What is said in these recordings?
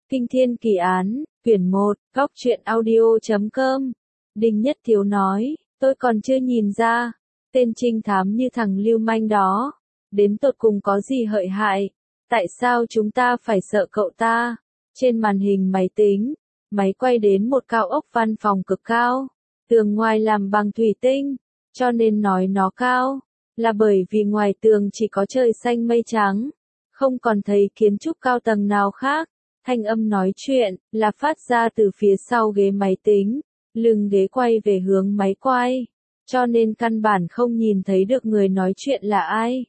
Kinh thiên kỳ án, quyển 1, góc truyện audio.com. Đinh Nhất Thiếu nói, tôi còn chưa nhìn ra, tên trinh thám như thằng lưu manh đó, đến tột cùng có gì hlợi hại, tại sao chúng ta phải sợ cậu ta? Trên màn hình máy tính, máy quay đến một cao ốc văn phòng cực cao, tường ngoài làm bằng thủy tinh, cho nên nói nó cao, là bởi vì ngoài tường chỉ có trời xanh mây trắng, không còn thấy kiến trúc cao tầng nào khác. Thanh âm nói chuyện là phát ra từ phía sau ghế máy tính, lưng ghế quay về hướng máy quay, cho nên căn bản không nhìn thấy được người nói chuyện là ai.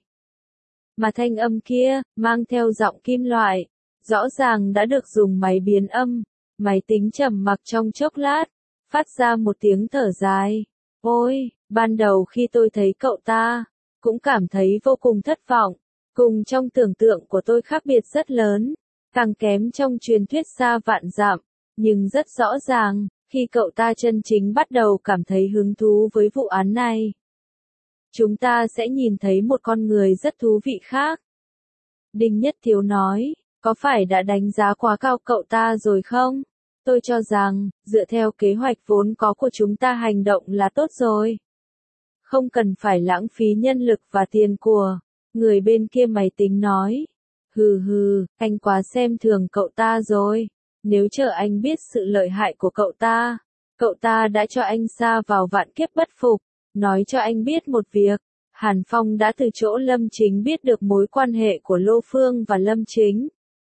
Mà thanh âm kia, mang theo giọng kim loại, rõ ràng đã được dùng máy biến âm, máy tính trầm mặc trong chốc lát, phát ra một tiếng thở dài. Ôi, ban đầu khi tôi thấy cậu ta, cũng cảm thấy vô cùng thất vọng, cùng trong tưởng tượng của tôi khác biệt rất lớn. Càng kém trong truyền thuyết xa vạn dặm, nhưng rất rõ ràng, khi cậu ta chân chính bắt đầu cảm thấy hứng thú với vụ án này, chúng ta sẽ nhìn thấy một con người rất thú vị khác. Đinh Nhất Thiếu nói, có phải đã đánh giá quá cao cậu ta rồi không? Tôi cho rằng, dựa theo kế hoạch vốn có của chúng ta hành động là tốt rồi. Không cần phải lãng phí nhân lực và tiền của. Người bên kia máy tính nói. Hừ, anh quá xem thường cậu ta rồi. Nếu chờ anh biết sự lợi hại của cậu ta đã cho anh sa vào vạn kiếp bất phục. Nói cho anh biết một việc, Hàn Phong đã từ chỗ Lâm Chính biết được mối quan hệ của Lô Phương và Lâm Chính.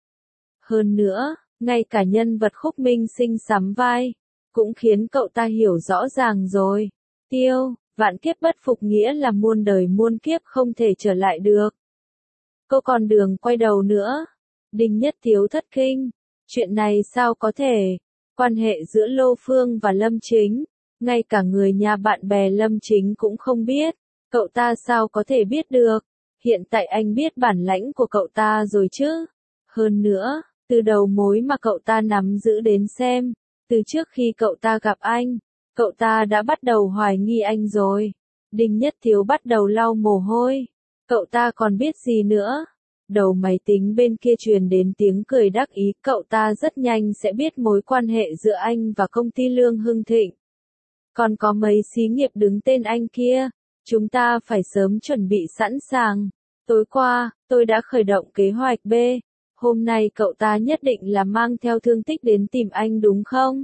Hơn nữa, ngay cả nhân vật Khúc Minh Sinh sắm vai, cũng khiến cậu ta hiểu rõ ràng rồi. Vạn kiếp bất phục nghĩa là muôn đời muôn kiếp không thể trở lại được. Cô còn đường quay đầu nữa. Đinh Nhất Thiếu thất kinh. Chuyện này sao có thể? Quan hệ giữa Lô Phương và Lâm Chính, ngay cả người nhà bạn bè Lâm Chính cũng không biết. Cậu ta sao có thể biết được? Hiện tại anh biết bản lãnh của cậu ta rồi chứ? Hơn nữa, từ đầu mối mà cậu ta nắm giữ đến xem, từ trước khi cậu ta gặp anh, cậu ta đã bắt đầu hoài nghi anh rồi. Đinh Nhất Thiếu bắt đầu lau mồ hôi. Cậu ta còn biết gì nữa? Đầu máy tính bên kia truyền đến tiếng cười đắc ý, cậu ta rất nhanh sẽ biết mối quan hệ giữa anh và công ty Lương Hưng Thịnh. Còn có mấy xí nghiệp đứng tên anh kia, chúng ta phải sớm chuẩn bị sẵn sàng. Tối qua, tôi đã khởi động kế hoạch B. Hôm nay cậu ta nhất định là mang theo thương tích đến tìm anh đúng không?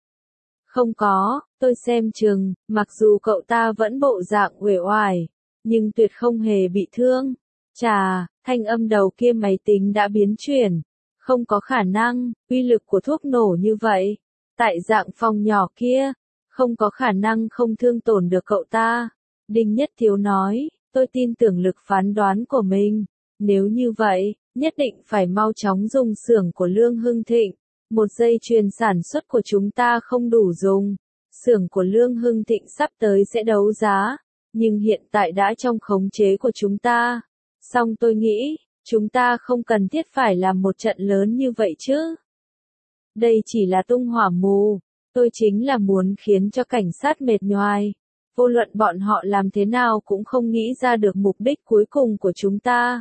Không có, tôi xem chừng, mặc dù cậu ta vẫn bộ dạng uể oải, nhưng tuyệt không hề bị thương. Chà, thanh âm đầu kia máy tính đã biến chuyển. Không có khả năng, uy lực của thuốc nổ như vậy. Tại dạng phòng nhỏ kia, không có khả năng không thương tổn được cậu ta. Đinh Nhất Thiếu nói, tôi tin tưởng lực phán đoán của mình. Nếu như vậy, nhất định phải mau chóng dùng xưởng của Lương Hưng Thịnh. Một dây chuyền sản xuất của chúng ta không đủ dùng. Xưởng của Lương Hưng Thịnh sắp tới sẽ đấu giá, nhưng hiện tại đã trong khống chế của chúng ta. Song tôi nghĩ, chúng ta không cần thiết phải làm một trận lớn như vậy chứ. Đây chỉ là tung hỏa mù, tôi chính là muốn khiến cho cảnh sát mệt nhoài. Vô luận bọn họ làm thế nào cũng không nghĩ ra được mục đích cuối cùng của chúng ta.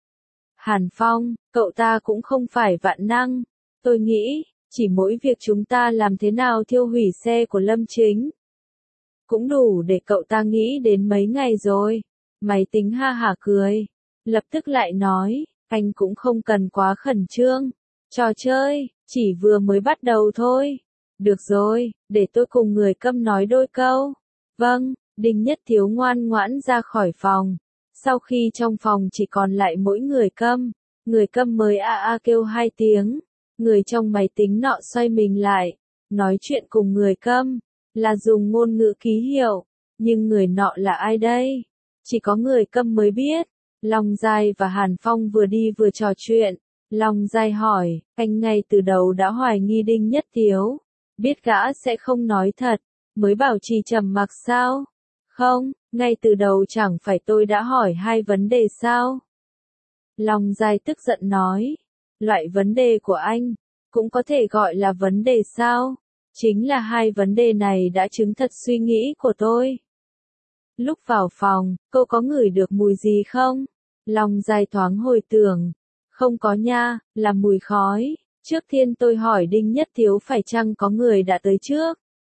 Hàn Phong, cậu ta cũng không phải vạn năng. Tôi nghĩ, chỉ mỗi việc chúng ta làm thế nào thiêu hủy xe của Lâm Chính, cũng đủ để cậu ta nghĩ đến mấy ngày rồi. Máy tính ha hả cười. Lập tức lại nói, anh cũng không cần quá khẩn trương. Trò chơi, chỉ vừa mới bắt đầu thôi. Được rồi, để tôi cùng người câm nói đôi câu. Vâng, Đinh Nhất Thiếu ngoan ngoãn ra khỏi phòng. Sau khi trong phòng chỉ còn lại mỗi người câm mới a kêu 2 tiếng. Người trong máy tính nọ xoay mình lại, nói chuyện cùng người câm, là dùng ngôn ngữ ký hiệu. Nhưng người nọ là ai đây? Chỉ có người câm mới biết. Long Giai và Hàn Phong vừa đi vừa trò chuyện. Long Giai hỏi, anh ngay từ đầu đã hoài nghi Đinh Nhất Thiếu. Biết gã sẽ không nói thật, mới bảo trì trầm mặc sao? Không, ngay từ đầu chẳng phải tôi đã hỏi 2 vấn đề sao? Long Giai tức giận nói, loại vấn đề của anh, cũng có thể gọi là vấn đề sao? Chính là 2 vấn đề này đã chứng thật suy nghĩ của tôi. Lúc vào phòng, cô có ngửi được mùi gì không? Long Giai thoáng hồi tưởng. Không có nha, là mùi khói. Trước tiên tôi hỏi Đinh Nhất Thiếu phải chăng có người đã tới trước.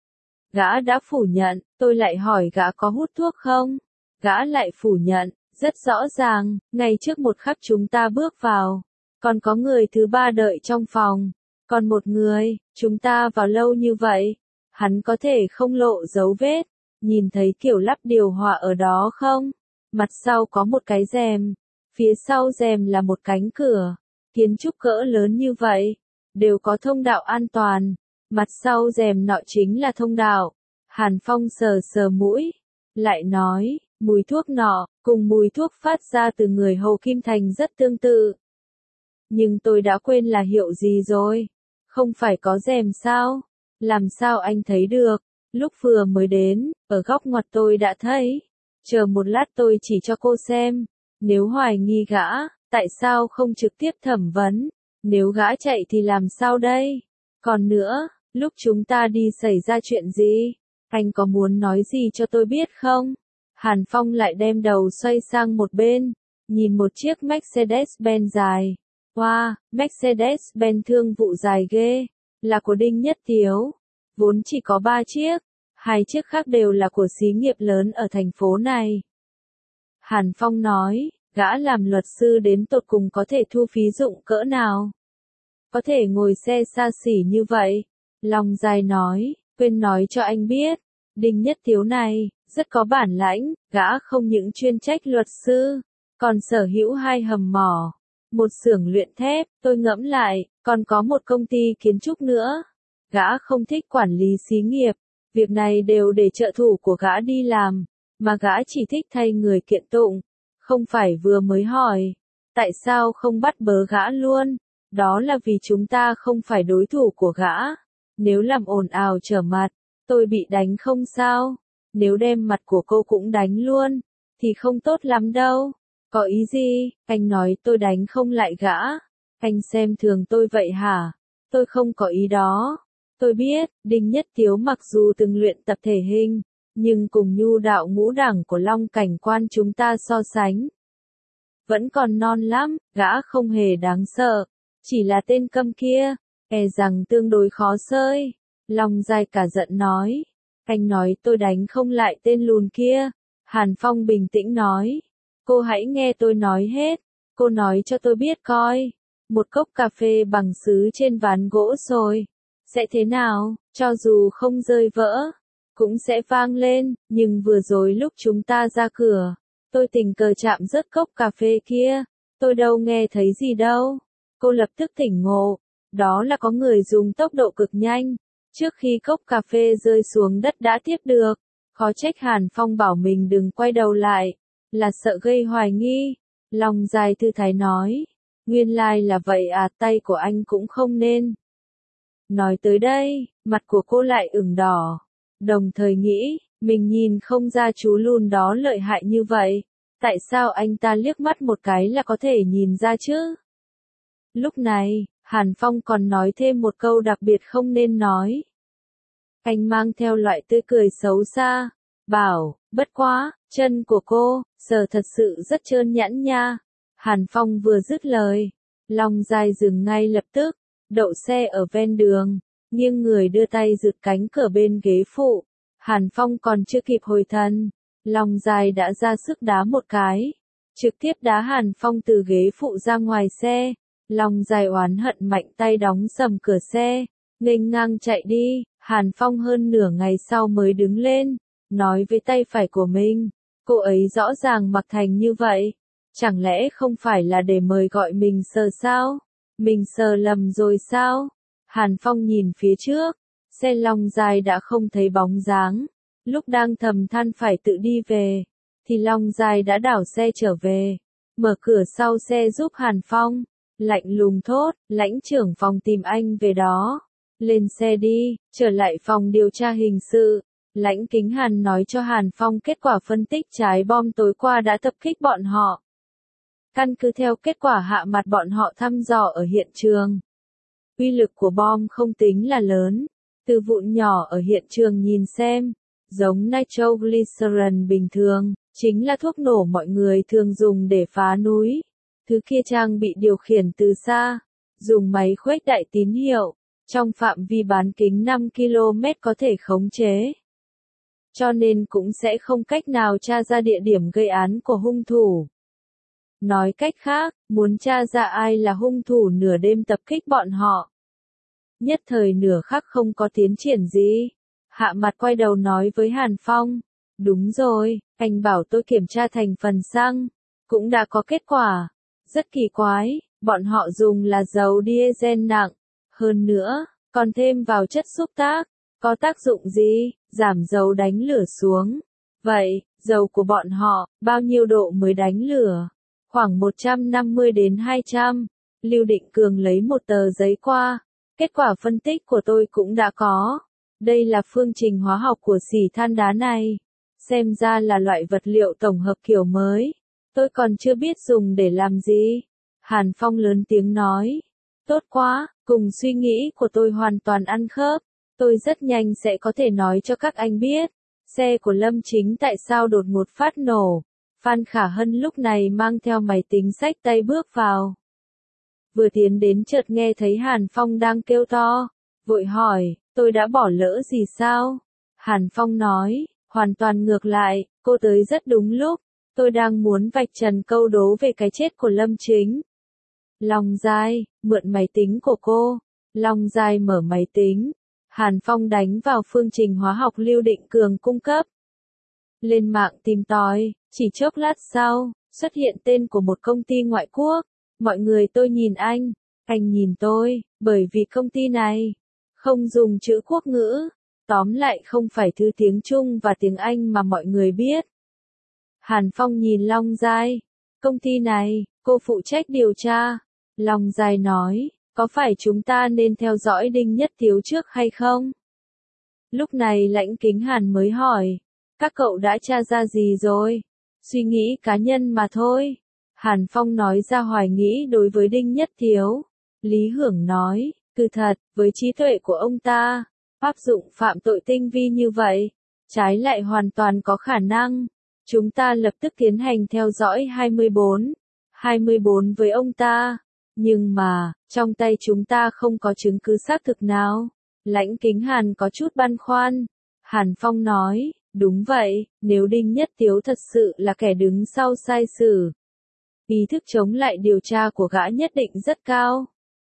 Gã đã phủ nhận, tôi lại hỏi gã có hút thuốc không? Gã lại phủ nhận, rất rõ ràng, ngay trước một khắc chúng ta bước vào. Còn có người thứ ba đợi trong phòng. Còn một người, chúng ta vào lâu như vậy. Hắn có thể không lộ dấu vết. Nhìn thấy kiểu lắp điều hòa ở đó không? Mặt sau có một cái rèm. Phía sau rèm là một cánh cửa. Kiến trúc cỡ lớn như vậy. Đều có thông đạo an toàn. Mặt sau rèm nọ chính là thông đạo. Hàn Phong sờ sờ mũi. Lại nói, mùi thuốc nọ, cùng mùi thuốc phát ra từ người Hồ Kim Thành rất tương tự. Nhưng tôi đã quên là hiệu gì rồi. Không phải có rèm sao? Làm sao anh thấy được? Lúc vừa mới đến, ở góc ngoặt tôi đã thấy. Chờ một lát tôi chỉ cho cô xem. Nếu hoài nghi gã, tại sao không trực tiếp thẩm vấn? Nếu gã chạy thì làm sao đây? Còn nữa, lúc chúng ta đi xảy ra chuyện gì? Anh có muốn nói gì cho tôi biết không? Hàn Phong lại đem đầu xoay sang một bên, nhìn một chiếc Mercedes-Benz dài. Wow, Mercedes-Benz thương vụ dài ghê, là của Đinh Nhất Thiếu. Vốn chỉ có 3 chiếc, 2 chiếc khác đều là của xí nghiệp lớn ở thành phố này. Hàn Phong nói, gã làm luật sư đến tột cùng có thể thu phí dụng cỡ nào? Có thể ngồi xe xa xỉ như vậy? Long Dài nói, quên nói cho anh biết, Đinh Nhất Thiếu này, rất có bản lãnh, gã không những chuyên trách luật sư, còn sở hữu 2 hầm mỏ, một xưởng luyện thép, tôi ngẫm lại, còn có một công ty kiến trúc nữa. Gã không thích quản lý xí nghiệp, việc này đều để trợ thủ của gã đi làm, mà gã chỉ thích thay người kiện tụng. Không phải vừa mới hỏi, tại sao không bắt bớ gã luôn? Đó là vì chúng ta không phải đối thủ của gã. Nếu làm ồn ào trở mặt, tôi bị đánh không sao. Nếu đem mặt của cô cũng đánh luôn, thì không tốt lắm đâu. Có ý gì? Anh nói tôi đánh không lại gã. Anh xem thường tôi vậy hả? Tôi không có ý đó. Tôi biết, Đinh Nhất Thiếu mặc dù từng luyện tập thể hình, nhưng cùng nhu đạo ngũ đẳng của Long Cảnh Quan chúng ta so sánh. Vẫn còn non lắm, gã không hề đáng sợ. Chỉ là tên câm kia, e rằng tương đối khó sơi. Long Dài cả giận nói. Anh nói tôi đánh không lại tên lùn kia. Hàn Phong bình tĩnh nói. Cô hãy nghe tôi nói hết. Cô nói cho tôi biết coi. Một cốc cà phê bằng sứ trên ván gỗ rồi. Sẽ thế nào, cho dù không rơi vỡ, cũng sẽ vang lên. Nhưng vừa rồi lúc chúng ta ra cửa, tôi tình cờ chạm rớt cốc cà phê kia. Tôi đâu nghe thấy gì đâu. Cô lập tức tỉnh ngộ. Đó là có người dùng tốc độ cực nhanh. Trước khi cốc cà phê rơi xuống đất đã tiếp được. Khó trách Hàn Phong bảo mình đừng quay đầu lại. Là sợ gây hoài nghi. Long Dài thư thái nói. Nguyên lai là vậy à, tay của anh cũng không nên. Nói tới đây, mặt của cô lại ửng đỏ. Đồng thời nghĩ, mình nhìn không ra chú lùn đó lợi hại như vậy. Tại sao anh ta liếc mắt một cái là có thể nhìn ra chứ? Lúc này, Hàn Phong còn nói thêm một câu đặc biệt không nên nói. Anh mang theo loại tươi cười xấu xa, bảo, bất quá, chân của cô, giờ thật sự rất trơn nhẵn nha. Hàn Phong vừa dứt lời, Long Dài dừng ngay lập tức, đậu xe ở ven đường, nghiêng người đưa tay giựt cánh cửa bên ghế phụ. Hàn Phong còn chưa kịp hồi thần, Long Dài đã ra sức đá một cái, trực tiếp đá Hàn Phong từ ghế phụ ra ngoài xe. Long Dài oán hận mạnh tay đóng sầm cửa xe, nghênh ngang chạy đi. Hàn Phong hơn nửa ngày sau mới đứng lên, nói với tay phải của mình, cô ấy rõ ràng mặc thành như vậy, chẳng lẽ không phải là để mời gọi mình sờ sao? Mình sờ lầm rồi sao? Hàn Phong nhìn phía trước, xe Long Dài đã không thấy bóng dáng. Lúc đang thầm than phải tự đi về, thì Long Dài đã đảo xe trở về, mở cửa sau xe giúp Hàn Phong, lạnh lùng thốt, lãnh trưởng phòng tìm anh về đó. Lên xe đi, trở lại phòng điều tra hình sự. Lãnh Kính Hàn nói cho Hàn Phong kết quả phân tích trái bom tối qua đã tập kích bọn họ. Căn cứ theo kết quả hạ mặt bọn họ thăm dò ở hiện trường, uy lực của bom không tính là lớn. Từ vụn nhỏ ở hiện trường nhìn xem, giống nitroglycerin bình thường, chính là thuốc nổ mọi người thường dùng để phá núi. Thứ kia trang bị điều khiển từ xa, dùng máy khuếch đại tín hiệu, trong phạm vi bán kính 5 km có thể khống chế. Cho nên cũng sẽ không cách nào tra ra địa điểm gây án của hung thủ. Nói cách khác, muốn tra ra ai là hung thủ nửa đêm tập kích bọn họ. Nhất thời nửa khắc không có tiến triển gì. Hạ Mặt quay đầu nói với Hàn Phong. Đúng rồi, anh bảo tôi kiểm tra thành phần xăng. Cũng đã có kết quả. Rất kỳ quái, bọn họ dùng là dầu diesel nặng. Hơn nữa, còn thêm vào chất xúc tác. Có tác dụng gì? Giảm dầu đánh lửa xuống. Vậy, dầu của bọn họ, bao nhiêu độ mới đánh lửa? Khoảng 150 đến 200. Lưu Định Cường lấy một tờ giấy qua. Kết quả phân tích của tôi cũng đã có. Đây là phương trình hóa học của xỉ than đá này. Xem ra là loại vật liệu tổng hợp kiểu mới. Tôi còn chưa biết dùng để làm gì. Hàn Phong lớn tiếng nói. Tốt quá, cùng suy nghĩ của tôi hoàn toàn ăn khớp. Tôi rất nhanh sẽ có thể nói cho các anh biết. Xe của Lâm Chính tại sao đột ngột phát nổ. Phan Khả Hân lúc này mang theo máy tính xách tay bước vào. Vừa tiến đến chợt nghe thấy Hàn Phong đang kêu to. Vội hỏi, tôi đã bỏ lỡ gì sao? Hàn Phong nói, hoàn toàn ngược lại, cô tới rất đúng lúc. Tôi đang muốn vạch trần câu đố về cái chết của Lâm Chính. Long Giai, mượn máy tính của cô. Long Giai mở máy tính. Hàn Phong đánh vào phương trình hóa học Lưu Định Cường cung cấp. Lên mạng tìm tòi, chỉ chốc lát sau, xuất hiện tên của một công ty ngoại quốc. Mọi người tôi nhìn anh nhìn tôi, bởi vì công ty này không dùng chữ quốc ngữ, tóm lại không phải thứ tiếng Trung và tiếng Anh mà mọi người biết. Hàn Phong nhìn Long Giai, công ty này, cô phụ trách điều tra. Long Giai nói, có phải chúng ta nên theo dõi Đinh Nhất Tiếu trước hay không? Lúc này Lãnh Kính Hàn mới hỏi, các cậu đã tra ra gì rồi? Suy nghĩ cá nhân mà thôi. Hàn Phong nói ra hoài nghĩ đối với Đinh Nhất Tiếu. Lý Hưởng nói, cứ thật, với trí tuệ của ông ta, áp dụng phạm tội tinh vi như vậy, trái lại hoàn toàn có khả năng. Chúng ta lập tức tiến hành theo dõi 24 với ông ta. Nhưng mà, trong tay chúng ta không có chứng cứ xác thực nào. Lãnh Kính Hàn có chút băn khoăn. Hàn Phong nói, đúng vậy, nếu Đinh Nhất Tiếu thật sự là kẻ đứng sau sai sử, ý thức chống lại điều tra của gã nhất định rất cao.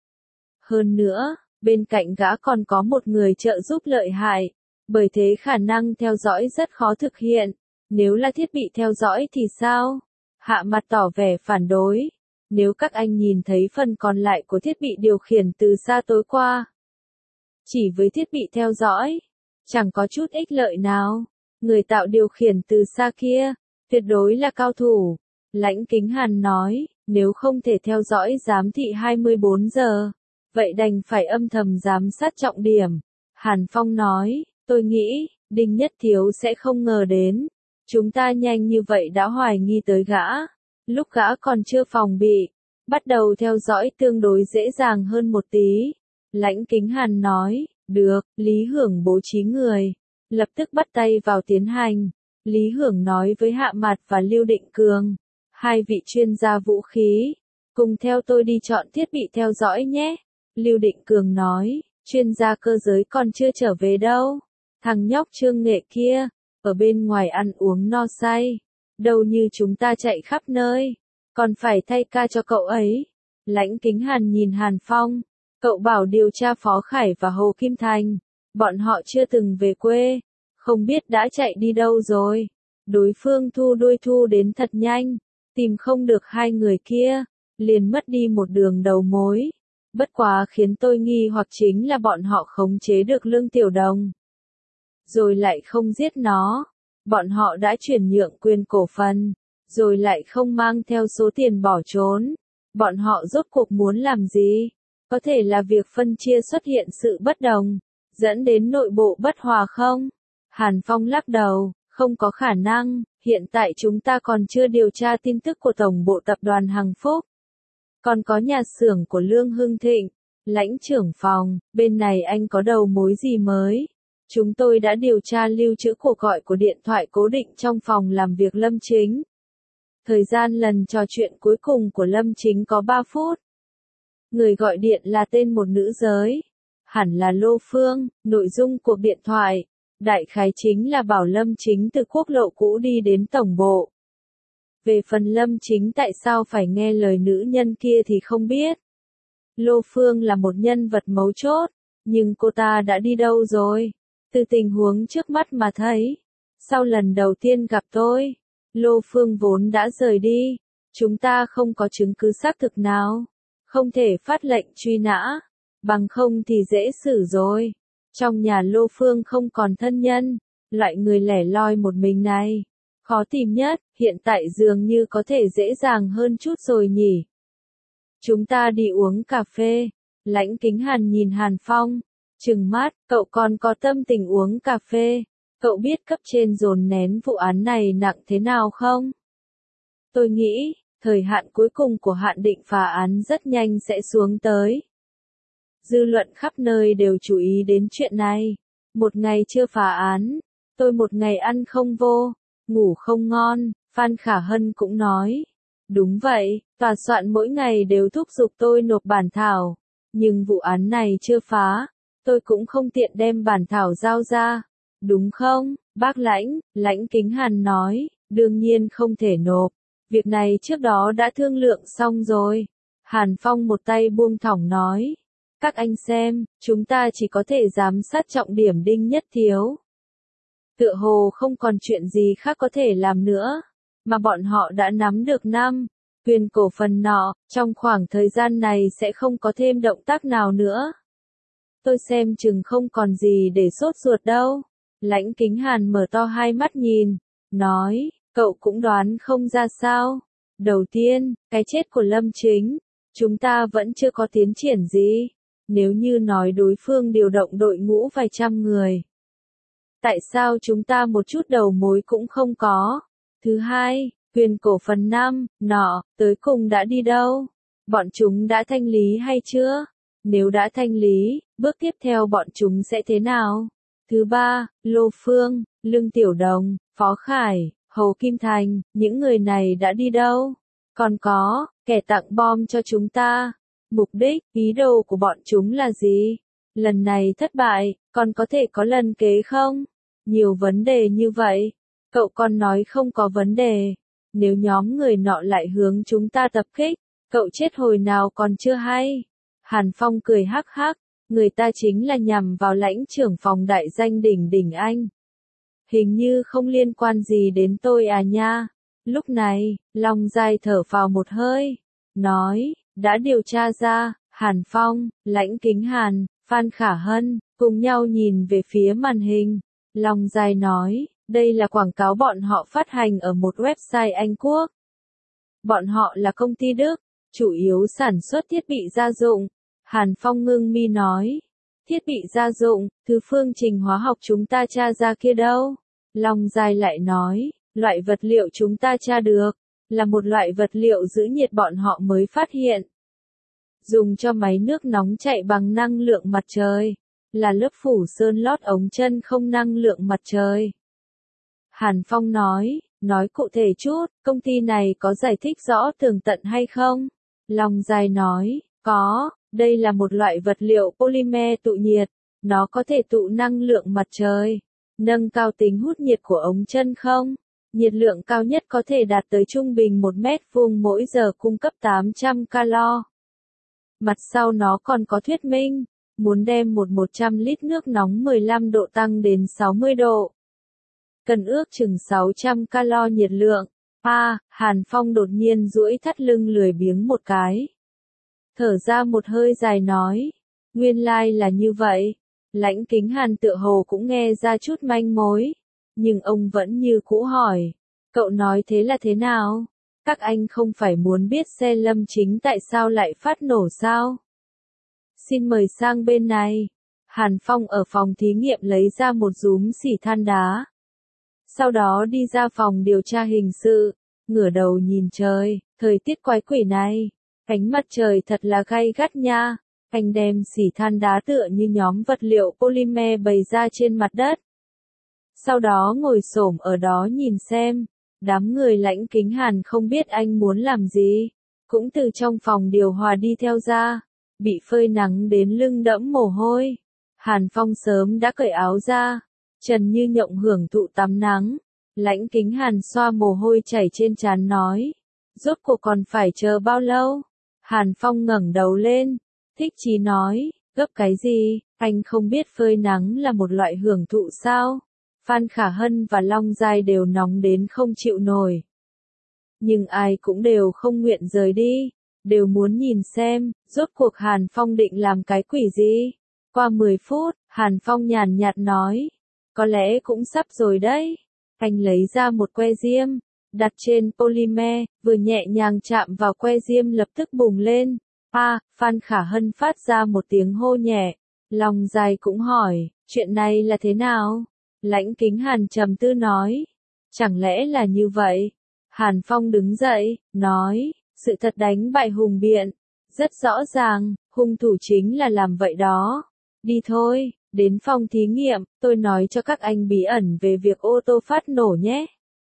Hơn nữa, bên cạnh gã còn có một người trợ giúp lợi hại, bởi thế khả năng theo dõi rất khó thực hiện. Nếu là thiết bị theo dõi thì sao? Hạ Mặt tỏ vẻ phản đối. Nếu các anh nhìn thấy phần còn lại của thiết bị điều khiển từ xa tối qua, chỉ với thiết bị theo dõi, chẳng có chút ích lợi nào. Người tạo điều khiển từ xa kia, tuyệt đối là cao thủ. Lãnh Kính Hàn nói, nếu không thể theo dõi giám thị 24 giờ, vậy đành phải âm thầm giám sát trọng điểm. Hàn Phong nói, tôi nghĩ, Đinh Nhất Tiếu sẽ không ngờ đến. Chúng ta nhanh như vậy đã hoài nghi tới gã. Lúc gã còn chưa phòng bị, bắt đầu theo dõi tương đối dễ dàng hơn một tí. Lãnh Kính Hàn nói, được, Lý Hưởng bố trí người, lập tức bắt tay vào tiến hành. Lý Hưởng nói với Hạ Mặt và Lưu Định Cường, hai vị chuyên gia vũ khí, cùng theo tôi đi chọn thiết bị theo dõi nhé. Lưu Định Cường nói, chuyên gia cơ giới còn chưa trở về đâu. Thằng nhóc Trương Nghệ kia, ở bên ngoài ăn uống no say. Đâu như chúng ta chạy khắp nơi, còn phải thay ca cho cậu ấy. Lãnh Kính Hàn nhìn Hàn Phong, cậu bảo điều tra Phó Khải và Hồ Kim Thành, bọn họ chưa từng về quê, không biết đã chạy đi đâu rồi. Đối phương thu đuôi thu đến thật nhanh, tìm không được hai người kia, liền mất đi một đường đầu mối. Bất quá khiến tôi nghi hoặc chính là bọn họ khống chế được Lương Tiểu Đồng, rồi lại không giết nó. Bọn họ đã chuyển nhượng quyền cổ phần, rồi lại không mang theo số tiền bỏ trốn. Bọn họ rốt cuộc muốn làm gì? Có thể là việc phân chia xuất hiện sự bất đồng, dẫn đến nội bộ bất hòa không? Hàn Phong lắc đầu, không có khả năng, hiện tại chúng ta còn chưa điều tra tin tức của Tổng bộ Tập đoàn Hằng Phúc. Còn có nhà xưởng của Lương Hưng Thịnh, Lãnh trưởng phòng, bên này anh có đầu mối gì mới? Chúng tôi đã điều tra lưu trữ cuộc gọi của điện thoại cố định trong phòng làm việc Lâm Chính. Thời gian lần trò chuyện cuối cùng của Lâm Chính có 3 phút. Người gọi điện là tên một nữ giới. Hẳn là Lô Phương, nội dung cuộc điện thoại. Đại khái chính là bảo Lâm Chính từ quốc lộ cũ đi đến tổng bộ. Về phần Lâm Chính tại sao phải nghe lời nữ nhân kia thì không biết. Lô Phương là một nhân vật mấu chốt, nhưng cô ta đã đi đâu rồi? Từ tình huống trước mắt mà thấy. Sau lần đầu tiên gặp tôi, Lô Phương vốn đã rời đi. Chúng ta không có chứng cứ xác thực nào. Không thể phát lệnh truy nã. Bằng không thì dễ xử rồi. Trong nhà Lô Phương không còn thân nhân. Loại người lẻ loi một mình này. Khó tìm nhất, hiện tại dường như có thể dễ dàng hơn chút rồi nhỉ. Chúng ta đi uống cà phê. Lãnh Kính Hàn nhìn Hàn Phong. Trừng mắt, cậu còn có tâm tình uống cà phê. Cậu biết cấp trên dồn nén vụ án này nặng thế nào không? Tôi nghĩ, thời hạn cuối cùng của hạn định phá án rất nhanh sẽ xuống tới. Dư luận khắp nơi đều chú ý đến chuyện này. Một ngày chưa phá án, tôi một ngày ăn không vô, ngủ không ngon, Phan Khả Hân cũng nói. Đúng vậy, tòa soạn mỗi ngày đều thúc giục tôi nộp bản thảo. Nhưng vụ án này chưa phá, tôi cũng không tiện đem bản thảo giao ra. Đúng không, bác Lãnh? Lãnh Kính Hàn nói, đương nhiên không thể nộp. Việc này trước đó đã thương lượng xong rồi. Hàn Phong một tay buông thõng nói. Các anh xem, chúng ta chỉ có thể giám sát trọng điểm Đinh Nhất Thiếu. Tựa hồ không còn chuyện gì khác có thể làm nữa. Mà bọn họ đã nắm được quyền cổ phần nọ, trong khoảng thời gian này sẽ không có thêm động tác nào nữa. Tôi xem chừng không còn gì để sốt ruột đâu. Lãnh Kính Hàn mở to hai mắt nhìn, nói, cậu cũng đoán không ra sao. Đầu tiên, cái chết của Lâm Chính, chúng ta vẫn chưa có tiến triển gì. Nếu như nói đối phương điều động đội ngũ vài trăm người, tại sao chúng ta một chút đầu mối cũng không có? Thứ hai, quyền cổ phần nọ, tới cùng đã đi đâu? Bọn chúng đã thanh lý hay chưa? Nếu đã thanh lý, bước tiếp theo bọn chúng sẽ thế nào? Thứ ba, Lô Phương, Lương Tiểu Đồng, Phó Khải, Hồ Kim Thành, những người này đã đi đâu? Còn có, kẻ tặng bom cho chúng ta. Mục đích, ý đồ của bọn chúng là gì? Lần này thất bại, còn có thể có lần kế không? Nhiều vấn đề như vậy. Cậu còn nói không có vấn đề. Nếu nhóm người nọ lại hướng chúng ta tập kích, cậu chết hồi nào còn chưa hay. Hàn Phong cười hắc hắc, người ta chính là nhằm vào lãnh trưởng phòng đại danh Đỉnh Anh. Hình như không liên quan gì đến tôi à nha. Lúc này, Long Giai thở phào một hơi, nói, đã điều tra ra. Hàn Phong, Lãnh Kính Hàn, Phan Khả Hân, cùng nhau nhìn về phía màn hình. Long Giai nói, đây là quảng cáo bọn họ phát hành ở một website Anh Quốc. Bọn họ là công ty Đức, chủ yếu sản xuất thiết bị gia dụng. Hàn Phong ngưng mi nói, thiết bị gia dụng, thứ phương trình hóa học chúng ta tra ra kia đâu? Long Giai lại nói, loại vật liệu chúng ta tra được, là một loại vật liệu giữ nhiệt bọn họ mới phát hiện. Dùng cho máy nước nóng chạy bằng năng lượng mặt trời, là lớp phủ sơn lót ống chân không năng lượng mặt trời. Hàn Phong nói cụ thể chút, công ty này có giải thích rõ tường tận hay không? Long Giai nói, có, đây là một loại vật liệu polymer tụ nhiệt, nó có thể tụ năng lượng mặt trời, nâng cao tính hút nhiệt của ống chân không? Nhiệt lượng cao nhất có thể đạt tới trung bình 1 mét vuông mỗi giờ cung cấp 800 calo. Mặt sau nó còn có thuyết minh, muốn đem 100 lít nước nóng 15 độ tăng đến 60 độ. Cần ước chừng 600 calo nhiệt lượng. Hàn Phong đột nhiên duỗi thắt lưng lười biếng một cái. Thở ra một hơi dài nói, nguyên lai là như vậy. Lãnh Kính Hàn tựa hồ cũng nghe ra chút manh mối, nhưng ông vẫn như cũ hỏi, cậu nói thế là thế nào? Các anh không phải muốn biết xe Lâm Chính tại sao lại phát nổ sao? Xin mời sang bên này. Hàn Phong ở phòng thí nghiệm lấy ra một dúm xỉ than đá. Sau đó đi ra phòng điều tra hình sự, ngửa đầu nhìn trời, thời tiết quái quỷ này. Ánh mặt trời thật là gay gắt nha. Anh đem xỉ than đá tựa như nhóm vật liệu polymer bày ra trên mặt đất. Sau đó ngồi xổm ở đó nhìn xem. Đám người Lãnh Kính Hàn không biết anh muốn làm gì, cũng từ trong phòng điều hòa đi theo ra. bị phơi nắng đến lưng đẫm mồ hôi. Hàn Phong sớm đã cởi áo ra, Trần Như Nhộng hưởng thụ tắm nắng. Lãnh Kính Hàn xoa mồ hôi chảy trên trán nói, rốt cuộc còn phải chờ bao lâu? Hàn Phong ngẩng đầu lên, thích chí nói, gấp cái gì, anh không biết phơi nắng là một loại hưởng thụ sao? Phan Khả Hân và Long Giai đều nóng đến không chịu nổi. Nhưng ai cũng đều không nguyện rời đi, đều muốn nhìn xem, rốt cuộc Hàn Phong định làm cái quỷ gì? Qua 10 phút, Hàn Phong nhàn nhạt nói, có lẽ cũng sắp rồi đấy. Anh lấy ra một que diêm, đặt trên polymer, vừa nhẹ nhàng chạm vào que diêm lập tức bùng lên. Phan Khả Hân phát ra một tiếng hô nhẹ. Long Giai cũng hỏi, chuyện này là thế nào? Lãnh Kính Hàn trầm tư nói, chẳng lẽ là như vậy? Hàn Phong đứng dậy, nói, sự thật đánh bại hùng biện. Rất rõ ràng, hung thủ chính là làm vậy đó. Đi thôi, đến phòng thí nghiệm, tôi nói cho các anh bí ẩn về việc ô tô phát nổ nhé.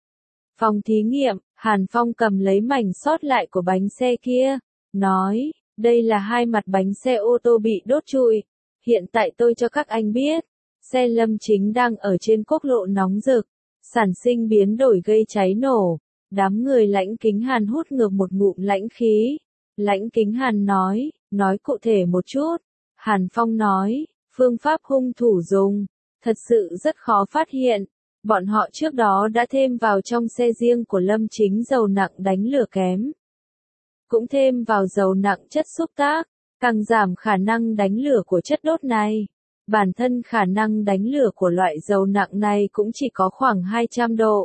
Phòng thí nghiệm, Hàn Phong cầm lấy mảnh sót lại của bánh xe kia, nói, đây là hai mặt bánh xe ô tô bị đốt trụi. Hiện tại tôi cho các anh biết, xe Lâm Chính đang ở trên quốc lộ nóng rực, sản sinh biến đổi gây cháy nổ. Đám người Lãnh Kính Hàn hút ngược một ngụm lãnh khí. Lãnh Kính Hàn nói cụ thể một chút. Hàn Phong nói, phương pháp hung thủ dùng, thật sự rất khó phát hiện. Bọn họ trước đó đã thêm vào trong xe riêng của Lâm Chính dầu nặng đánh lửa kém. Cũng thêm vào dầu nặng chất xúc tác, càng giảm khả năng đánh lửa của chất đốt này. Bản thân khả năng đánh lửa của loại dầu nặng này cũng chỉ có khoảng 200 độ.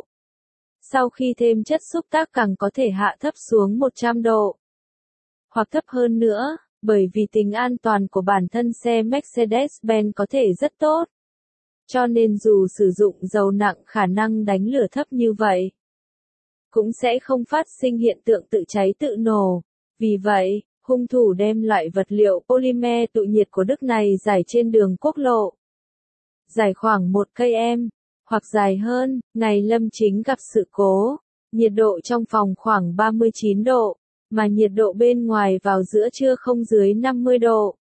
Sau khi thêm chất xúc tác càng có thể hạ thấp xuống 100 độ. Hoặc thấp hơn nữa, bởi vì tính an toàn của bản thân xe Mercedes-Benz có thể rất tốt. Cho nên dù sử dụng dầu nặng khả năng đánh lửa thấp như vậy, cũng sẽ không phát sinh hiện tượng tự cháy tự nổ. Vì vậy, hung thủ đem loại vật liệu polymer tụ nhiệt của Đức này rải trên đường quốc lộ. Dài khoảng 1 km, hoặc dài hơn, ngày Lâm Chính gặp sự cố, nhiệt độ trong phòng khoảng 39 độ, mà nhiệt độ bên ngoài vào giữa trưa không dưới 50 độ.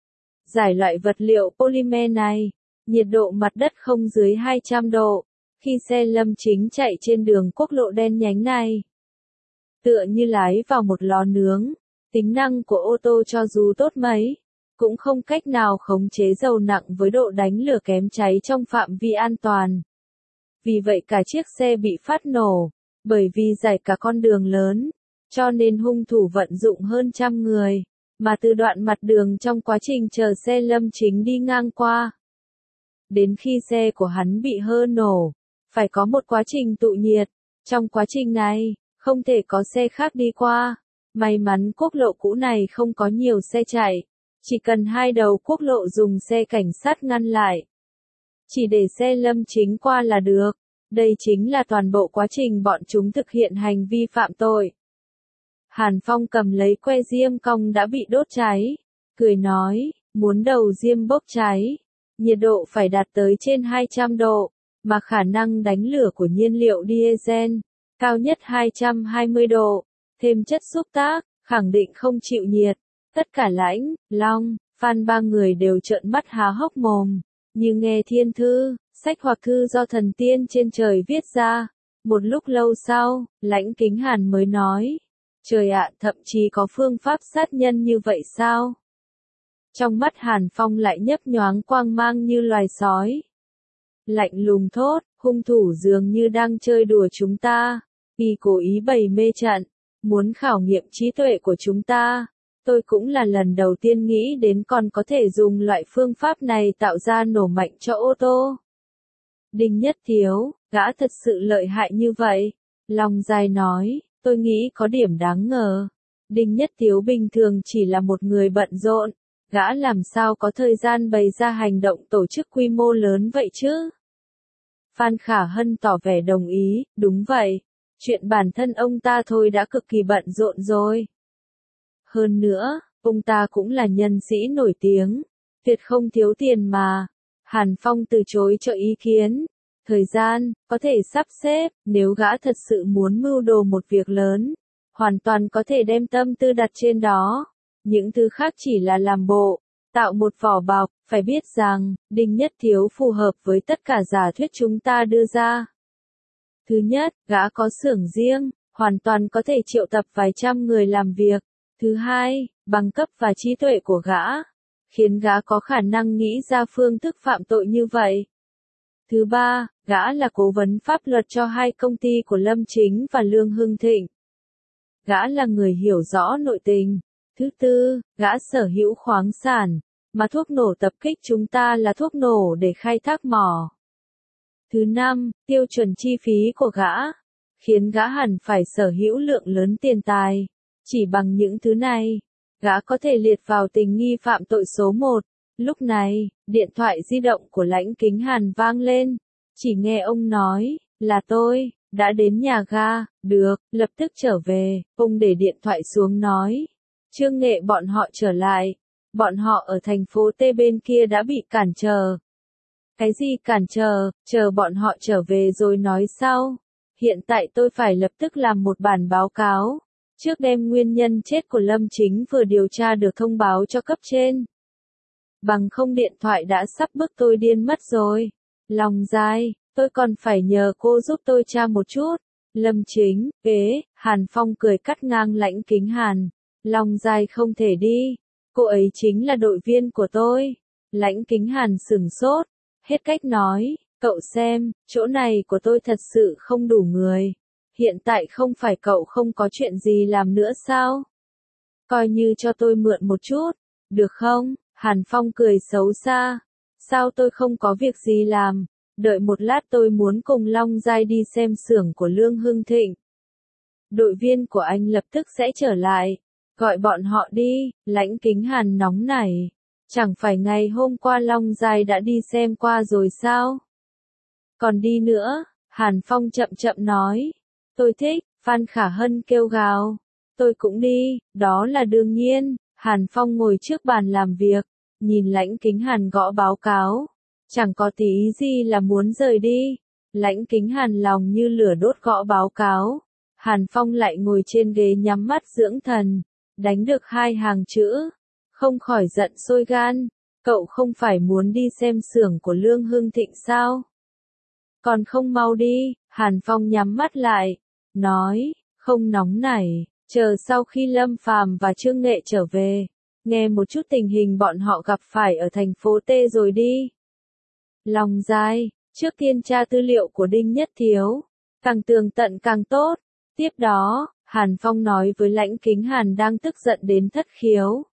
Giải loại vật liệu polymer này, nhiệt độ mặt đất không dưới 200 độ, khi xe Lâm Chính chạy trên đường quốc lộ đen nhánh này. Tựa như lái vào một lò nướng, tính năng của ô tô cho dù tốt mấy, cũng không cách nào khống chế dầu nặng với độ đánh lửa kém cháy trong phạm vi an toàn. Vì vậy cả chiếc xe bị phát nổ, bởi vì dải cả con đường lớn, cho nên hung thủ vận dụng hơn 100 người, mà từ đoạn mặt đường trong quá trình chờ xe Lâm Chính đi ngang qua. Đến khi xe của hắn bị hơ nổ, phải có một quá trình tụ nhiệt, trong quá trình này, không thể có xe khác đi qua. May mắn quốc lộ cũ này không có nhiều xe chạy, chỉ cần hai đầu quốc lộ dùng xe cảnh sát ngăn lại. Chỉ để xe Lâm Chính qua là được. Đây chính là toàn bộ quá trình bọn chúng thực hiện hành vi phạm tội. Hàn Phong cầm lấy que diêm cong đã bị đốt cháy, cười nói, muốn đầu diêm bốc cháy, nhiệt độ phải đạt tới trên 200 độ, mà khả năng đánh lửa của nhiên liệu diesel, cao nhất 220 độ, thêm chất xúc tác, khẳng định không chịu nhiệt. Tất cả Lãnh, Long, Phan ba người đều trợn mắt há hốc mồm, như nghe thiên thư, sách hoặc thư do thần tiên trên trời viết ra. Một lúc lâu sau, Lãnh Kính Hàn mới nói, trời ạ, thậm chí có phương pháp sát nhân như vậy sao? Trong mắt Hàn Phong lại nhấp nhoáng quang mang như loài sói. Lạnh lùng thốt, hung thủ dường như đang chơi đùa chúng ta, y cố ý bày mê trận, muốn khảo nghiệm trí tuệ của chúng ta. Tôi cũng là lần đầu tiên nghĩ đến còn có thể dùng loại phương pháp này tạo ra nổ mạnh cho ô tô. Đinh Nhất Thiếu, gã thật sự lợi hại như vậy. Long Giai nói, tôi nghĩ có điểm đáng ngờ. Đinh Nhất Thiếu bình thường chỉ là một người bận rộn, gã làm sao có thời gian bày ra hành động tổ chức quy mô lớn vậy chứ? Phan Khả Hân tỏ vẻ đồng ý, đúng vậy. Chuyện bản thân ông ta thôi đã cực kỳ bận rộn rồi. Hơn nữa, ông ta cũng là nhân sĩ nổi tiếng, tuyệt không thiếu tiền mà. Hàn Phong từ chối cho ý kiến. Thời gian, có thể sắp xếp, nếu gã thật sự muốn mưu đồ một việc lớn, hoàn toàn có thể đem tâm tư đặt trên đó. Những thứ khác chỉ là làm bộ, tạo một vỏ bọc, phải biết rằng, Đinh Nhất Thiếu phù hợp với tất cả giả thuyết chúng ta đưa ra. Thứ nhất, gã có xưởng riêng, hoàn toàn có thể triệu tập vài trăm người làm việc. Thứ hai, bằng cấp và trí tuệ của gã, khiến gã có khả năng nghĩ ra phương thức phạm tội như vậy. Thứ ba, gã là cố vấn pháp luật cho hai công ty của Lâm Chính và Lương Hưng Thịnh. Gã là người hiểu rõ nội tình. Thứ tư, gã sở hữu khoáng sản, mà thuốc nổ tập kích chúng ta là thuốc nổ để khai thác mỏ. Thứ năm, tiêu chuẩn chi phí của gã, khiến gã hẳn phải sở hữu lượng lớn tiền tài. Chỉ bằng những thứ này, gã có thể liệt vào tình nghi phạm tội số 1. Lúc này, điện thoại di động của Lãnh Kính Hàn vang lên. Chỉ nghe ông nói, là tôi, đã đến nhà ga, được, lập tức trở về. Ông để điện thoại xuống nói, Trương Nghệ bọn họ trở lại. Bọn họ ở thành phố T bên kia đã bị cản trở. Cái gì cản trở, chờ bọn họ trở về rồi nói sau. Hiện tại tôi phải lập tức làm một bản báo cáo. Trước đem nguyên nhân chết của Lâm Chính vừa điều tra được thông báo cho cấp trên. Bằng không điện thoại đã sắp bức tôi điên mất rồi. Lòng dai, tôi còn phải nhờ cô giúp tôi tra một chút. Lâm Chính, Hàn Phong cười cắt ngang Lãnh Kính Hàn. Lòng dai không thể đi. Cô ấy chính là đội viên của tôi. Lãnh Kính Hàn sửng sốt. Hết cách nói, cậu xem, chỗ này của tôi thật sự không đủ người. Hiện tại không phải cậu không có chuyện gì làm nữa sao? Coi như cho tôi mượn một chút, được không? Hàn Phong cười xấu xa. Sao tôi không có việc gì làm? Đợi một lát tôi muốn cùng Long Giai đi xem xưởng của Lương Hưng Thịnh. Đội viên của anh lập tức sẽ trở lại. Gọi bọn họ đi, Lãnh Kính Hàn nóng nảy. Chẳng phải ngày hôm qua Long Giai đã đi xem qua rồi sao? Còn đi nữa, Hàn Phong chậm chậm nói. Tôi thích, Phan Khả Hân kêu gào. Tôi cũng đi, đó là đương nhiên. Hàn Phong ngồi trước bàn làm việc, nhìn Lãnh Kính Hàn gõ báo cáo. Chẳng có tí ý gì là muốn rời đi. Lãnh Kính Hàn lòng như lửa đốt gõ báo cáo. Hàn Phong lại ngồi trên ghế nhắm mắt dưỡng thần. Đánh được 2 hàng chữ. Không khỏi giận sôi gan. Cậu không phải muốn đi xem xưởng của Lương Hưng Thịnh sao? Còn không mau đi. Hàn Phong nhắm mắt lại. Nói, không nóng nảy. Chờ sau khi Lâm Phàm và Trương Nghệ trở về. Nghe một chút tình hình bọn họ gặp phải ở thành phố T rồi đi. Lòng dai, trước tiên tra tư liệu của Đinh Nhất Thiếu. Càng tường tận càng tốt. Tiếp đó, Hàn Phong nói với Lãnh Kính Hàn đang tức giận đến thất khiếu.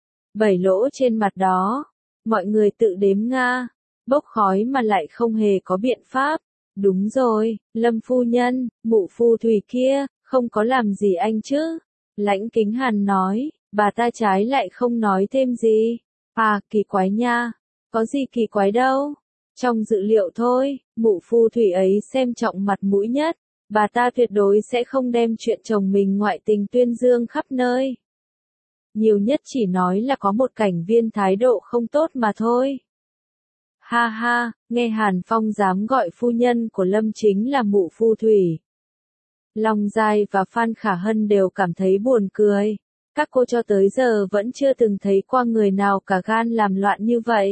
7 lỗ trên mặt đó. Mọi người tự đếm nga. Bốc khói mà lại không hề có biện pháp. Đúng rồi, Lâm phu nhân, mụ phù thủy kia, không có làm gì anh chứ. Lãnh Kính Hàn nói, bà ta trái lại không nói thêm gì. À, kỳ quái nha. Có gì kỳ quái đâu. Trong dự liệu thôi, mụ phù thủy ấy xem trọng mặt mũi nhất. Bà ta tuyệt đối sẽ không đem chuyện chồng mình ngoại tình tuyên dương khắp nơi. Nhiều nhất chỉ nói là có một cảnh viên thái độ không tốt mà thôi. Ha ha, nghe Hàn Phong dám gọi phu nhân của Lâm Chính là mụ phù thủy. Long Giai và Phan Khả Hân đều cảm thấy buồn cười. Các cô cho tới giờ vẫn chưa từng thấy qua người nào cả gan làm loạn như vậy.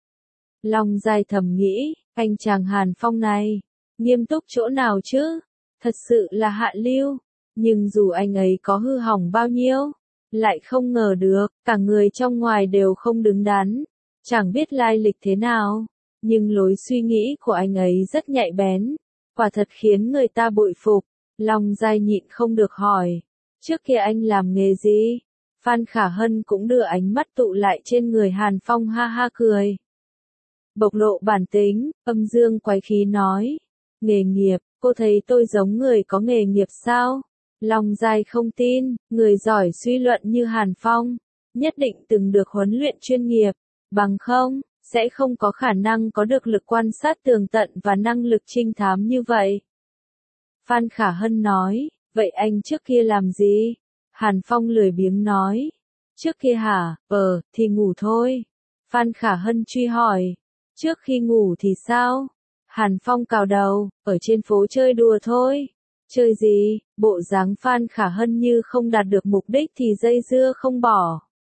Long Giai thầm nghĩ, anh chàng Hàn Phong này, nghiêm túc chỗ nào chứ? Thật sự là hạ lưu. Nhưng dù anh ấy có hư hỏng bao nhiêu, lại không ngờ được, cả người trong ngoài đều không đứng đắn. Chẳng biết lai lịch thế nào, nhưng lối suy nghĩ của anh ấy rất nhạy bén. Quả thật khiến người ta bội phục. Long Giai nhịn không được hỏi. Trước kia anh làm nghề gì? Phan Khả Hân cũng đưa ánh mắt tụ lại trên người Hàn Phong ha ha cười. Bộc lộ bản tính, âm dương quái khí nói. Nghề nghiệp, cô thấy tôi giống người có nghề nghiệp sao? Long Giai không tin, người giỏi suy luận như Hàn Phong, nhất định từng được huấn luyện chuyên nghiệp, bằng không, sẽ không có khả năng có được lực quan sát tường tận và năng lực trinh thám như vậy. Phan Khả Hân nói, vậy anh trước kia làm gì? Hàn Phong lười biếng nói, trước kia hả, thì ngủ thôi. Phan Khả Hân truy hỏi, trước khi ngủ thì sao? Hàn Phong cào đầu, ở trên phố chơi đùa thôi. Chơi gì? Bộ dáng Phan Khả Hân như không đạt được mục đích thì dây dưa không bỏ.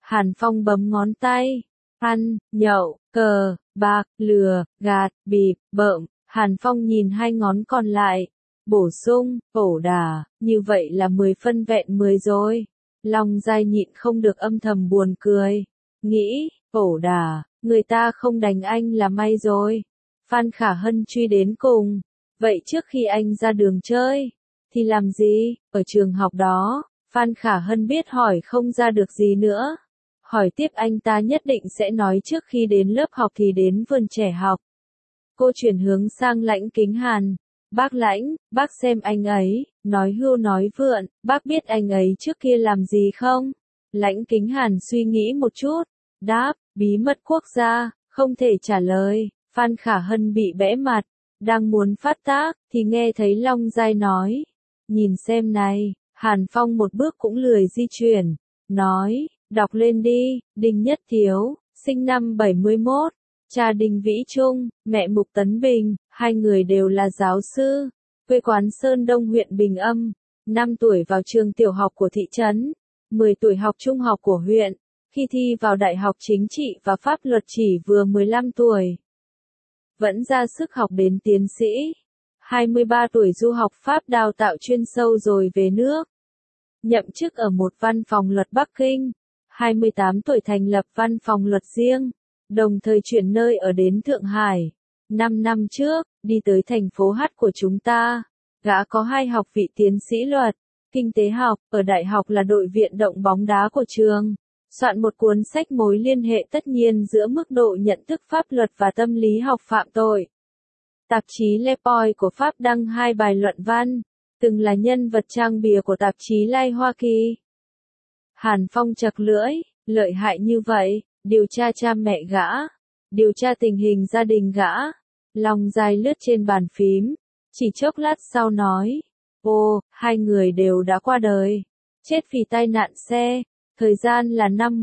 Hàn Phong bấm ngón tay. Ăn, nhậu, cờ, bạc, lừa, gạt, bịp, bợm. Hàn Phong nhìn hai ngón còn lại. Bổ sung, ẩu đả, như vậy là 10 phân vẹn 10 rồi. Long Giai nhịn không được âm thầm buồn cười. Nghĩ, ẩu đả, người ta không đánh anh là may rồi. Phan Khả Hân truy đến cùng. Vậy trước khi anh ra đường chơi, thì làm gì? Ở trường học đó, Phan Khả Hân biết hỏi không ra được gì nữa. Hỏi tiếp anh ta nhất định sẽ nói trước khi đến lớp học thì đến vườn trẻ học. Cô chuyển hướng sang Lãnh Kính Hàn. Bác Lãnh, bác xem anh ấy, nói hưu nói vượn, bác biết anh ấy trước kia làm gì không? Lãnh Kính Hàn suy nghĩ một chút. Đáp, bí mật quốc gia, không thể trả lời. Phan Khả Hân bị bẽ mặt. Đang muốn phát tác, thì nghe thấy Long Giai nói. Nhìn xem này, Hàn Phong một bước cũng lười di chuyển. Nói, đọc lên đi, Đinh Nhất Thiếu, sinh năm 71. Cha Đinh Vĩ Trung, mẹ Mục Tấn Bình, hai người đều là giáo sư. Quê quán Sơn Đông huyện Bình Âm. 5 tuổi vào trường tiểu học của thị trấn. 10 tuổi học trung học của huyện. Khi thi vào Đại học Chính trị và Pháp luật chỉ vừa 15 tuổi. Vẫn ra sức học đến tiến sĩ. 23 tuổi du học Pháp đào tạo chuyên sâu rồi về nước. Nhậm chức ở một văn phòng luật Bắc Kinh. 28 tuổi thành lập văn phòng luật riêng. Đồng thời chuyển nơi ở đến Thượng Hải. 5 năm trước, đi tới thành phố H của chúng ta. Gã có 2 học vị tiến sĩ luật, kinh tế học, ở đại học là đội viện động bóng đá của trường. Soạn một cuốn sách mối liên hệ tất nhiên giữa mức độ nhận thức pháp luật và tâm lý học phạm tội. Tạp chí Le Point của Pháp đăng 2 bài luận văn, từng là nhân vật trang bìa của tạp chí Life Hoa Kỳ. Hàn Phong chật lưỡi, lợi hại như vậy, điều tra cha mẹ gã, điều tra tình hình gia đình gã. Long Giai lướt trên bàn phím, chỉ chốc lát sau nói, ô, 2 người đều đã qua đời, chết vì tai nạn xe, thời gian là năm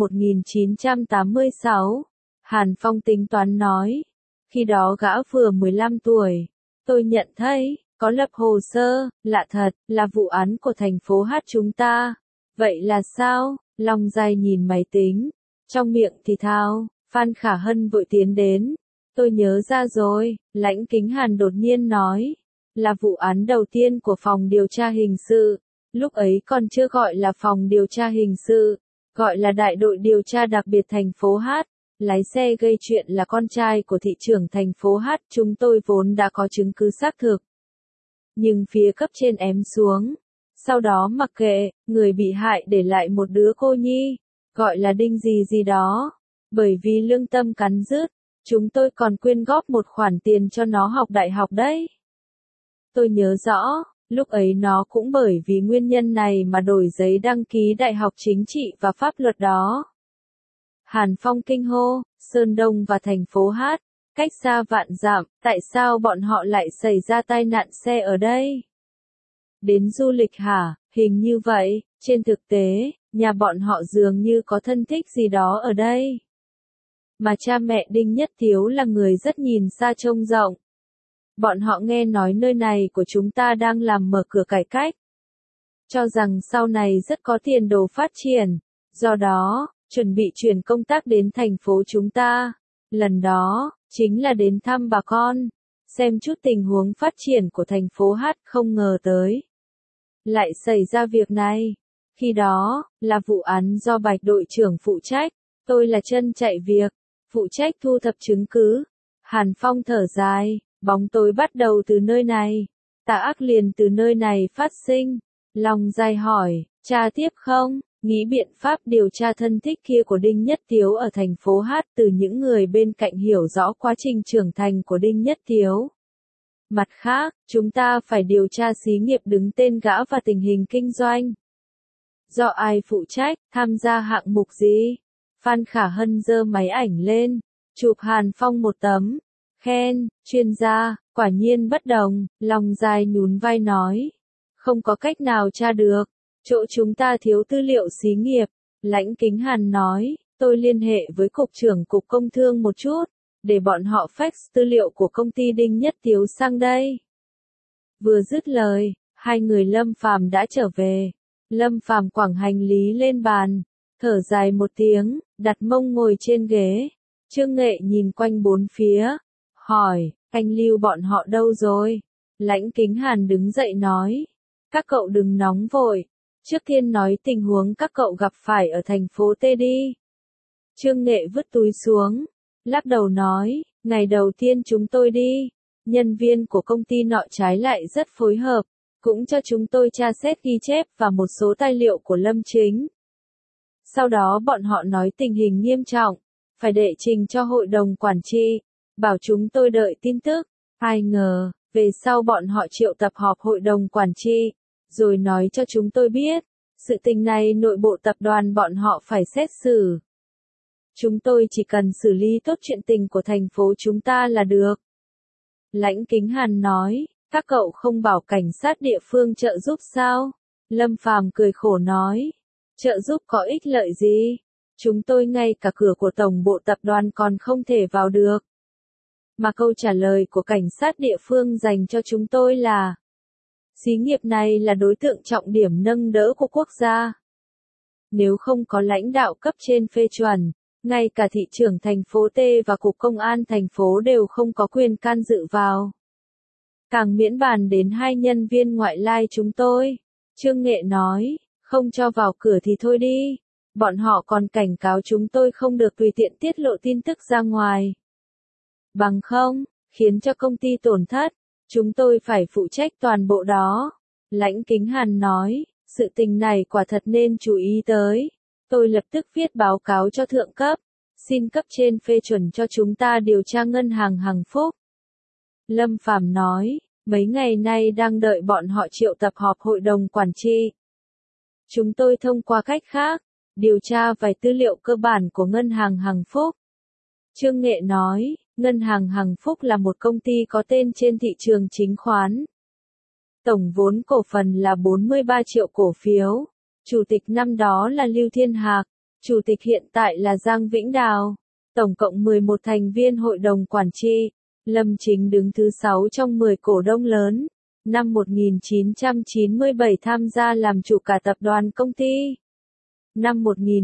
1986. Hàn Phong tính toán nói, khi đó gã vừa 15 tuổi, tôi nhận thấy, có lập hồ sơ, lạ thật, là vụ án của thành phố H chúng ta. Vậy là sao? Long Giai nhìn máy tính, trong miệng thì thào. Phan Khả Hân vội tiến đến. Tôi nhớ ra rồi, Lãnh Kính Hàn đột nhiên nói. Là vụ án đầu tiên của phòng điều tra hình sự. Lúc ấy còn chưa gọi là phòng điều tra hình sự, gọi là đại đội điều tra đặc biệt thành phố H. Lái xe gây chuyện là con trai của thị trưởng thành phố H. Chúng tôi vốn đã có chứng cứ xác thực. Nhưng phía cấp trên ém xuống. Sau đó mặc kệ, người bị hại để lại một đứa cô nhi, gọi là Đinh gì gì đó. Bởi vì lương tâm cắn rứt, chúng tôi còn quyên góp một khoản tiền cho nó học đại học đấy. Tôi nhớ rõ, lúc ấy nó cũng bởi vì nguyên nhân này mà đổi giấy đăng ký Đại học Chính trị và Pháp luật đó. Hàn Phong kinh hô, Sơn Đông và thành phố H, cách xa vạn dặm, tại sao bọn họ lại xảy ra tai nạn xe ở đây? Đến du lịch hả? Hình như vậy, trên thực tế, nhà bọn họ dường như có thân thích gì đó ở đây. Mà cha mẹ Đinh Nhất Thiếu là người rất nhìn xa trông rộng. Bọn họ nghe nói nơi này của chúng ta đang làm mở cửa cải cách. Cho rằng sau này rất có tiền đồ phát triển. Do đó, chuẩn bị chuyển công tác đến thành phố chúng ta. Lần đó, chính là đến thăm bà con. Xem chút tình huống phát triển của thành phố H, không ngờ tới. Lại xảy ra việc này. Khi đó, là vụ án do Bạch đội trưởng phụ trách. Tôi là chân chạy việc, phụ trách thu thập chứng cứ. Hàn Phong thở dài, bóng tối bắt đầu từ nơi này. Tà ác liền từ nơi này phát sinh. Long Giai hỏi, tra tiếp không? Nghĩ biện pháp điều tra thân thích kia của Đinh Nhất Thiếu ở thành phố H từ những người bên cạnh hiểu rõ quá trình trưởng thành của Đinh Nhất Thiếu. Mặt khác, chúng ta phải điều tra xí nghiệp đứng tên gã và tình hình kinh doanh. Do ai phụ trách, tham gia hạng mục gì? Phan Khả Hân giơ máy ảnh lên, chụp Hàn Phong một tấm. Khen, chuyên gia, quả nhiên bất đồng, Long Giai nhún vai nói. Không có cách nào tra được, chỗ chúng ta thiếu tư liệu xí nghiệp. Lãnh Kính Hàn nói, tôi liên hệ với Cục trưởng Cục Công Thương một chút, để bọn họ fax tư liệu của công ty Đinh Nhất Thiếu sang đây. Vừa dứt lời, 2 người Lâm Phàm đã trở về. Lâm Phàm quẳng hành lý lên bàn, thở dài một tiếng, đặt mông ngồi trên ghế. Trương Nghệ nhìn quanh bốn phía, hỏi, anh Lưu bọn họ đâu rồi? Lãnh Kính Hàn đứng dậy nói, các cậu đừng nóng vội, trước tiên nói tình huống các cậu gặp phải ở thành phố T đi. Trương Nghệ vứt túi xuống, lắc đầu nói, ngày đầu tiên chúng tôi đi, nhân viên của công ty nọ trái lại rất phối hợp, cũng cho chúng tôi tra xét ghi chép và một số tài liệu của Lâm Chính. Sau đó bọn họ nói tình hình nghiêm trọng, phải đệ trình cho hội đồng quản trị, bảo chúng tôi đợi tin tức. Ai ngờ, về sau bọn họ triệu tập họp hội đồng quản trị, rồi nói cho chúng tôi biết, sự tình này nội bộ tập đoàn bọn họ phải xét xử. Chúng tôi chỉ cần xử lý tốt chuyện tình của thành phố chúng ta là được. Lãnh Kính Hàn nói, các cậu không bảo cảnh sát địa phương trợ giúp sao? Lâm Phàm cười khổ nói, trợ giúp có ích lợi gì? Chúng tôi ngay cả cửa của tổng bộ tập đoàn còn không thể vào được. Mà câu trả lời của cảnh sát địa phương dành cho chúng tôi là, xí nghiệp này là đối tượng trọng điểm nâng đỡ của quốc gia. Nếu không có lãnh đạo cấp trên phê chuẩn, ngay cả thị trưởng thành phố T và cục công an thành phố đều không có quyền can dự vào. Càng miễn bàn đến hai nhân viên ngoại lai chúng tôi. Trương Nghệ nói, không cho vào cửa thì thôi đi. Bọn họ còn cảnh cáo chúng tôi không được tùy tiện tiết lộ tin tức ra ngoài. Bằng không, khiến cho công ty tổn thất, chúng tôi phải phụ trách toàn bộ đó. Lãnh Kính Hàn nói, sự tình này quả thật nên chú ý tới. Tôi lập tức viết báo cáo cho thượng cấp, xin cấp trên phê chuẩn cho chúng ta điều tra ngân hàng Hằng Phúc. Lâm Phàm nói, mấy ngày nay đang đợi bọn họ triệu tập họp hội đồng quản trị. Chúng tôi thông qua cách khác, điều tra vài tư liệu cơ bản của ngân hàng Hằng Phúc. Trương Nghệ nói, ngân hàng Hằng Phúc là một công ty có tên trên thị trường chứng khoán. Tổng vốn cổ phần là 43 triệu cổ phiếu. Chủ tịch năm đó là Lưu Thiên Hạc, chủ tịch hiện tại là Giang Vĩnh Đào. Tổng cộng 11 thành viên hội đồng quản trị. Lâm Chính đứng thứ 6 trong 10 cổ đông lớn. Năm 1997 tham gia làm chủ cả tập đoàn công ty. Năm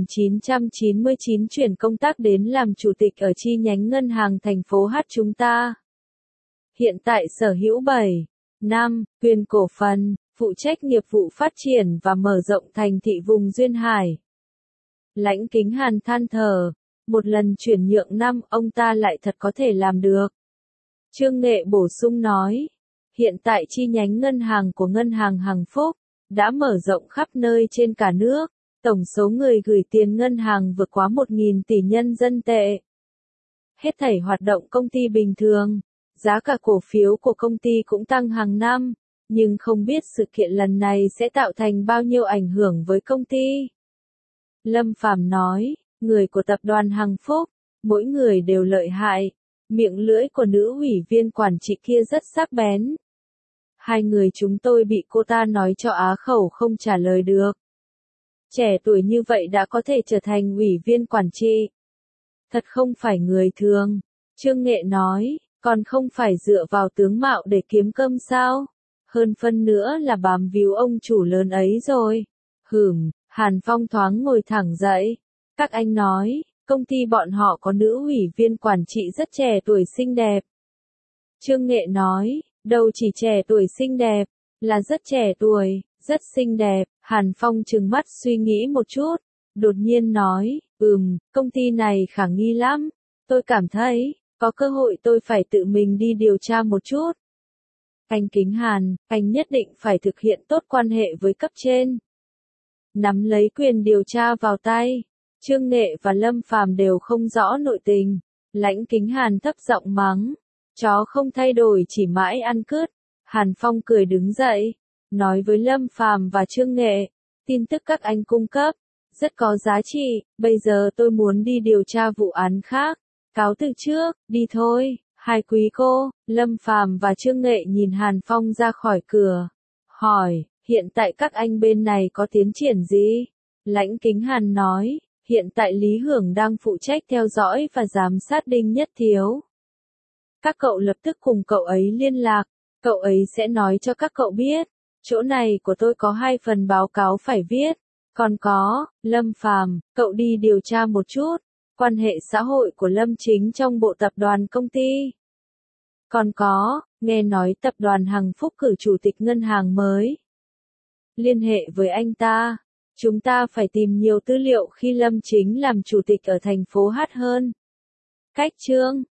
1999 chuyển công tác đến làm chủ tịch ở chi nhánh ngân hàng thành phố H chúng ta. Hiện tại sở hữu 7,5 quyền cổ phần, phụ trách nghiệp vụ phát triển và mở rộng thành thị vùng Duyên Hải. Lãnh Kính Hàn than thở, một lần chuyển nhượng năm ông ta lại thật có thể làm được. Trương Nghệ bổ sung nói, hiện tại chi nhánh ngân hàng của ngân hàng Hằng Phúc đã mở rộng khắp nơi trên cả nước, tổng số người gửi tiền ngân hàng vượt quá 1.000 tỷ nhân dân tệ. Hết thảy hoạt động công ty bình thường, giá cả cổ phiếu của công ty cũng tăng hàng năm, nhưng không biết sự kiện lần này sẽ tạo thành bao nhiêu ảnh hưởng với công ty. Lâm Phàm nói, người của tập đoàn Hằng Phúc, mỗi người đều lợi hại, miệng lưỡi của nữ ủy viên quản trị kia rất sắc bén. Hai người chúng tôi bị cô ta nói cho á khẩu không trả lời được. Trẻ tuổi như vậy đã có thể trở thành ủy viên quản trị. Thật không phải người thường. Trương Nghệ nói, còn không phải dựa vào tướng mạo để kiếm cơm sao? Hơn phân nữa là bám víu ông chủ lớn ấy rồi. Hàn Phong thoáng ngồi thẳng dậy. Các anh nói, công ty bọn họ có nữ ủy viên quản trị rất trẻ tuổi xinh đẹp. Trương Nghệ nói, đâu chỉ trẻ tuổi xinh đẹp, là rất trẻ tuổi, rất xinh đẹp. Hàn Phong trừng mắt suy nghĩ một chút, đột nhiên nói, công ty này khả nghi lắm. Tôi cảm thấy, có cơ hội tôi phải tự mình đi điều tra một chút. Anh Kính Hàn, anh nhất định phải thực hiện tốt quan hệ với cấp trên. Nắm lấy quyền điều tra vào tay. Trương Nghệ và Lâm Phàm đều không rõ nội tình. Lãnh Kính Hàn thấp giọng mắng. Chó không thay đổi chỉ mãi ăn cứt. Hàn Phong cười đứng dậy, nói với Lâm Phàm và Trương Nghệ, tin tức các anh cung cấp rất có giá trị, bây giờ tôi muốn đi điều tra vụ án khác. Cáo từ trước, đi thôi. Hai quý cô, Lâm Phàm và Trương Nghệ nhìn Hàn Phong ra khỏi cửa, hỏi, hiện tại các anh bên này có tiến triển gì? Lãnh Kính Hàn nói, hiện tại Lý Hưởng đang phụ trách theo dõi và giám sát Đinh Nhất Thiếu. Các cậu lập tức cùng cậu ấy liên lạc, cậu ấy sẽ nói cho các cậu biết. Chỗ này của tôi có 2 phần báo cáo phải viết. Còn có, Lâm Phàm, cậu đi điều tra một chút, quan hệ xã hội của Lâm Chính trong bộ tập đoàn công ty. Còn có, nghe nói tập đoàn Hằng Phúc cử chủ tịch ngân hàng mới. Liên hệ với anh ta. Chúng ta phải tìm nhiều tư liệu khi Lâm Chính làm chủ tịch ở thành phố Hát hơn. Cách chương